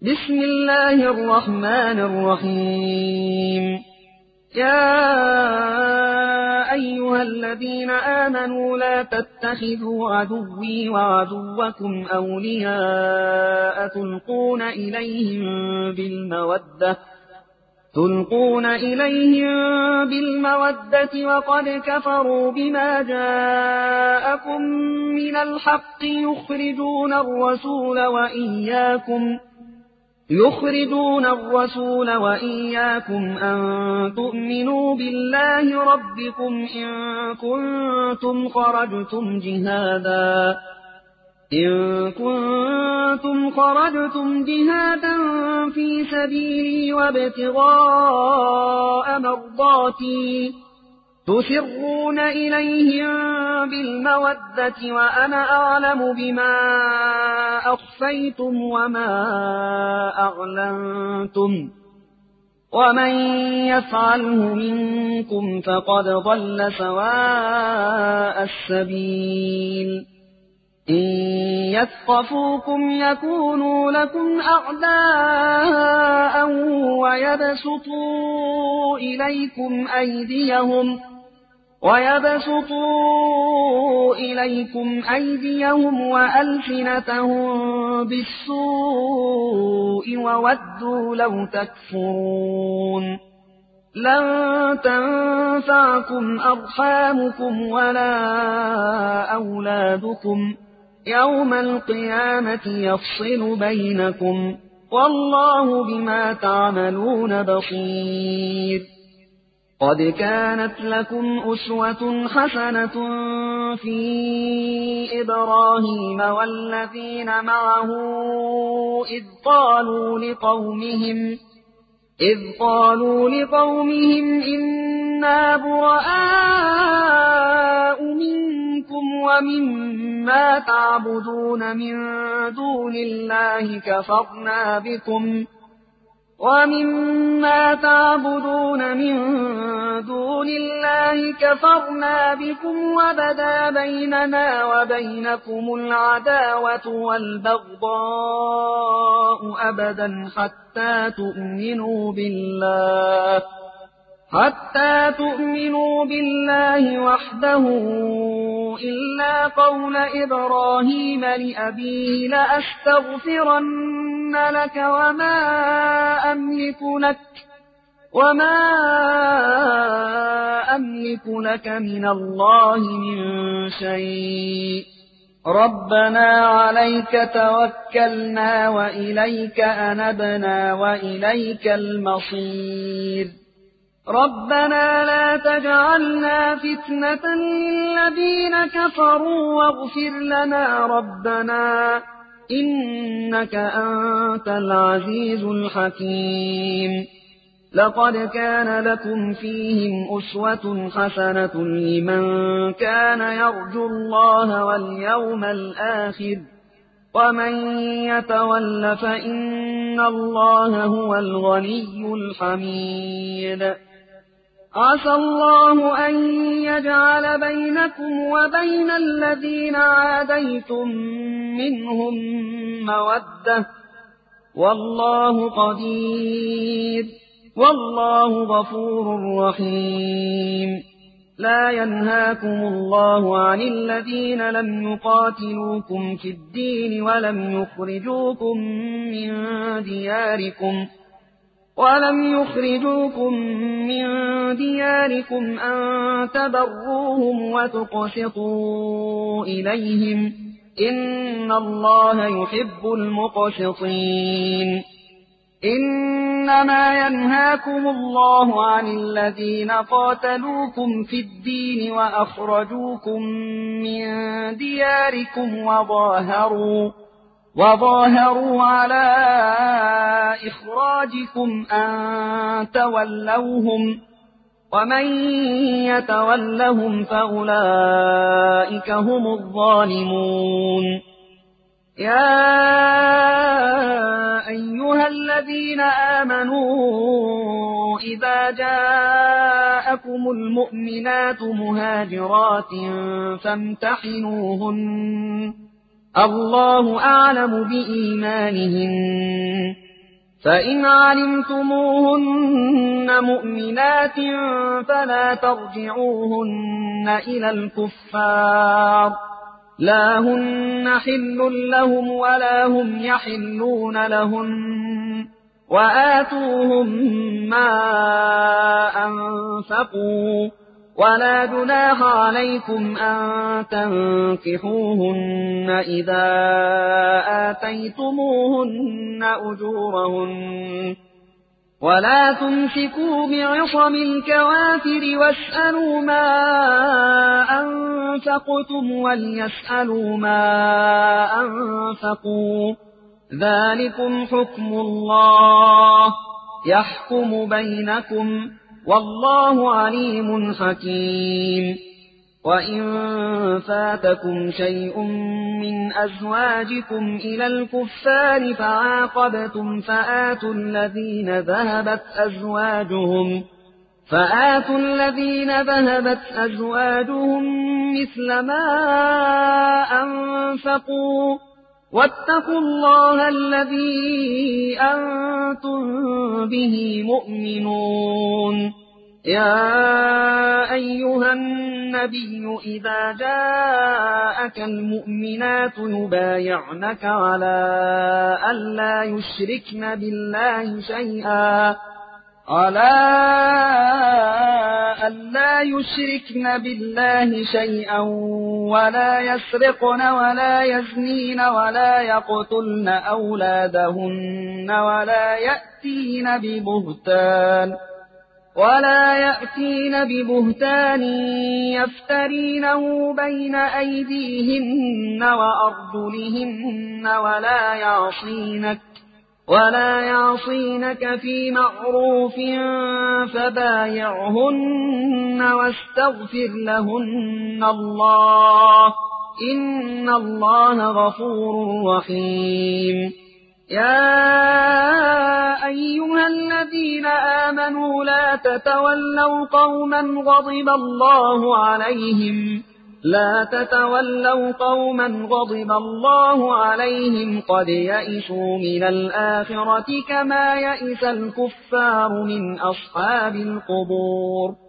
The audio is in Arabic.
بسم الله الرحمن الرحيم. يا أيها الذين آمنوا لا تتخذوا عدوي وعدوكم أولياء تلقون إليهم بالمودة وقد كفروا بما جاءكم من الحق يخرجون الرسول وإياكم أن تؤمنوا بالله ربكم إن كنتم خرجتم جهادا في سبيلي وابتغاء مرضاتي تسرون إليهم بالمودة وأنا أعلم بما أخفيتم وما أعلنتم ومن يفعله منكم فقد ضل سواء السبيل. إن يثقفوكم يكونوا لكم أعداء ويبسطوا إليكم أيديهم وألسنتهم بالسوء وودوا لو تكفرون. لن تنفعكم أرحامكم ولا أولادكم يوم القيامة يفصل بينكم والله بما تعملون بصير. قد كانت لكم أسوة حسنة في إبراهيم والذين معه إذ قالوا لقومهم إنا براء منكم ومما تعبدون من دون الله كفرنا بكم وبدا بيننا وبينكم العداوة والبغضاء أبدا حتى تؤمنوا بالله وحده إلا قول إبراهيم لأبيه لأستغفرن لك وما أملك لك من الله من شيء. ربنا عليك توكلنا وإليك أنبنا وإليك المصير. ربنا لا تجعلنا فتنة للذين كفروا واغفر لنا ربنا إنك أنت العزيز الحكيم. لقد كان لكم فيهم أسوة حسنة لمن كان يرجو الله واليوم الآخر ومن يتول فإن الله هو الغني الحميد. عسى الله أن يجعل بينكم وبين الذين عاديتم منهم مودة والله قدير والله غفور رحيم. لا ينهاكم الله عن الذين لم يقاتلوكم في الدين ولم يخرجوكم من دياركم أن تبروهم وتقسطوا إليهم إن الله يحب المقسطين. إنما ينهاكم الله عن الذين قاتلوكم في الدين وأخرجوكم من دياركم وظاهروا على إخراجكم أن تولوهم ومن يتولهم فأولئك هم الظالمون. يا أيها الذين آمنوا إذا جاءكم المؤمنات مهاجرات فامتحنوهن الله أعلم بإيمانهن فإن علمتموهن مؤمنات فلا ترجعوهن إلى الكفار لا هن حل لهم ولا هم يحلون لهن وآتوهم ما أنفقوا ولا جناح عليكم أن تنكحوهن إذا آتيتموهن أجورهن ولا تمسكوا بعصم الكوافر واسألوا ما أنفقتم وليسألوا ما أنفقوا ذلكم حكم الله يحكم بينكم والله عليم حكيم وإن فاتكم شيء من أزواجكم إلى الكفار فعاقبتم فآتوا الذين ذهبت أزواجهم مثل ما أنفقوا واتقوا الله الذي أنتم به مؤمنون يا أيها النبي إذا جاءك المؤمنات يبايعنك على ألا يشركن بالله شيئا ولا يسرقن ولا يزنين ولا يقتلن أولادهن ولا يأتين ببهتان يفترينه بين أيديهن وأرجلهن ولا يعصينك في معروف فبايعهن واستغفر لهن الله إن الله غفور رحيم يا أيها الذين آمنوا لا تتولوا قوما غضب الله عليهم قد يئسوا من الآخرة كما يئس الكفار من أصحاب القبور